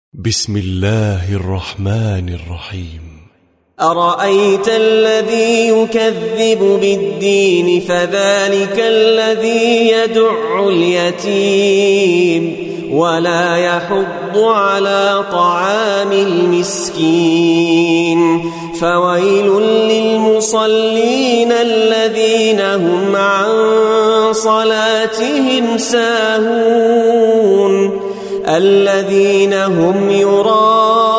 بسم الله الرحمن الرحيم. أرأيت الذي يكذب بالدين فذلك الذي يدع اليتيم ولا يحض على طعام المسكين فويل للمصلين الذين هم عن صلاتهم ساهون الذين هم يراءون